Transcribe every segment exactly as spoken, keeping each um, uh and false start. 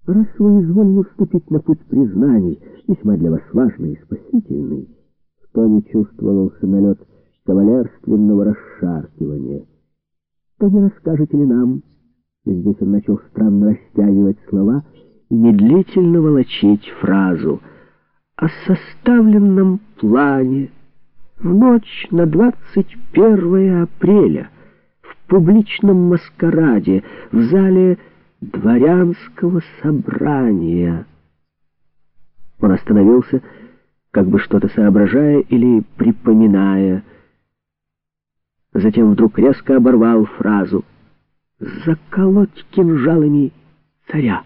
раз вы изволили вступить на путь признаний, весьма для вас важный и спасительный, в тоне чувствовался налет кавалерственного расшаркивания, то не расскажете ли нам, здесь он начал странно растягивать слова, медлительно волочить фразу, о составленном плане в ночь на двадцать первое апреля в публичном маскараде в зале дворянского собрания. Он остановился, как бы что-то соображая или припоминая. Затем вдруг резко оборвал фразу «заколоть кинжалами царя».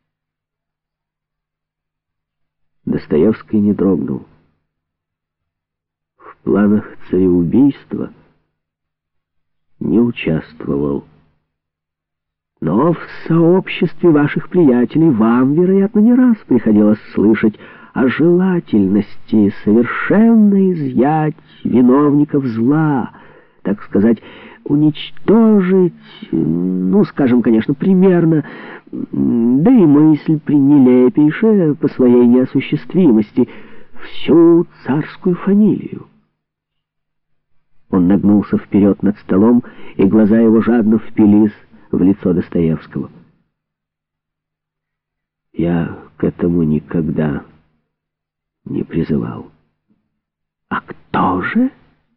Достоевский не дрогнул. В планах цареубийства не участвовал. Но в сообществе ваших приятелей вам, вероятно, не раз приходилось слышать о желательности совершенно изъять виновников зла, так сказать, уничтожить, ну, скажем, конечно, примерно, да и мысль пренелепейшая по своей неосуществимости, всю царскую фамилию. Он нагнулся вперед над столом, и глаза его жадно впились в лицо Достоевского. Я к этому никогда не призывал. А кто же?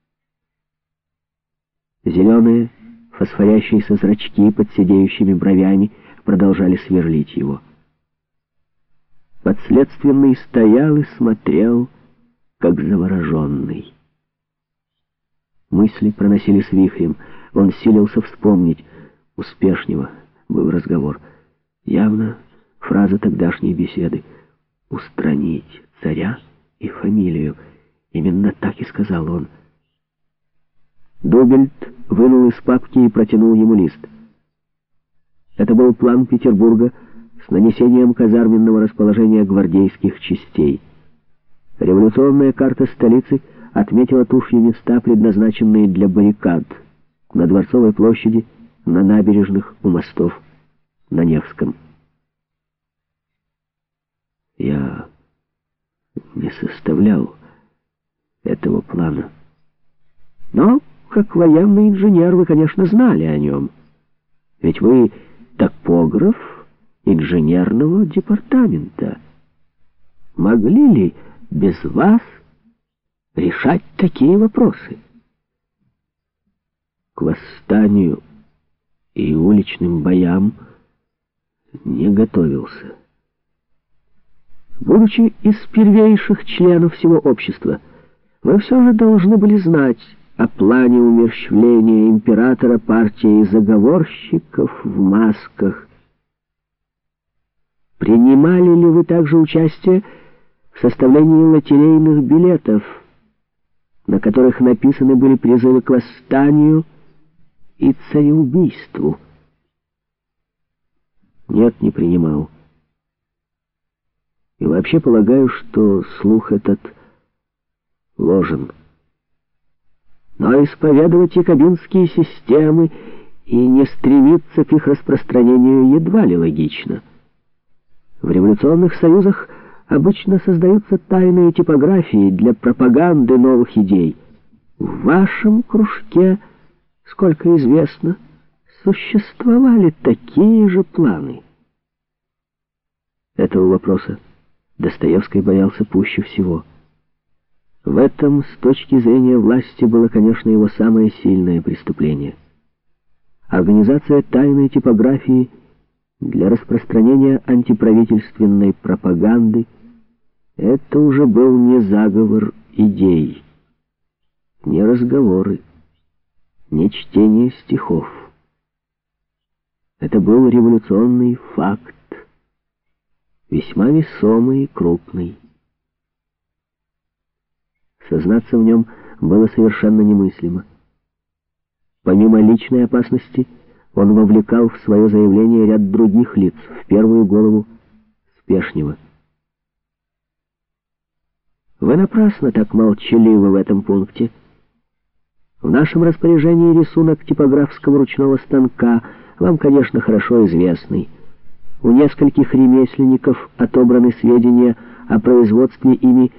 Зеленые, фосфорящиеся зрачки под сидеющими бровями продолжали сверлить его. Подследственный стоял и смотрел, как завороженный. Мысли проносились вихрем. Он силился вспомнить. Успешнего был разговор. Явно фраза тогдашней беседы. «Устранить царя и фамилию». Именно так и сказал он. Дубельт вынул из папки и протянул ему лист. Это был план Петербурга с нанесением казарменного расположения гвардейских частей. Революционная карта столицы отметила тушью места, предназначенные для баррикад, на Дворцовой площади, на набережных, у мостов, на Невском. Я не составлял этого плана. Но, как военный инженер, вы, конечно, знали о нем. Ведь вы топограф инженерного департамента. Могли ли без вас решать такие вопросы? К восстанию и уличным боям не готовился. Будучи из первейших членов всего общества, вы все же должны были знать о плане умерщвления императора партией заговорщиков в масках. Принимали ли вы также участие в составлении лотерейных билетов, на которых написаны были призывы к восстанию и цареубийству? Нет, не принимал. И вообще полагаю, что слух этот ложен. Но исповедовать якобинские системы и не стремиться к их распространению едва ли логично. В революционных союзах обычно создаются тайные типографии для пропаганды новых идей. В вашем кружке, сколько известно, существовали такие же планы. Этого вопроса Достоевский боялся пуще всего. В этом, с точки зрения власти, было, конечно, его самое сильное преступление. Организация тайной типографии для распространения антиправительственной пропаганды — это уже был не заговор идей, не разговоры, не чтение стихов. Это был революционный факт, весьма весомый и крупный. Сознаться в нем было совершенно немыслимо. Помимо личной опасности, он вовлекал в свое заявление ряд других лиц, в первую голову Спешнего. Вы напрасно так молчаливы в этом пункте. В нашем распоряжении рисунок типографского ручного станка, вам, конечно, хорошо известный. У нескольких ремесленников отобраны сведения о производстве ими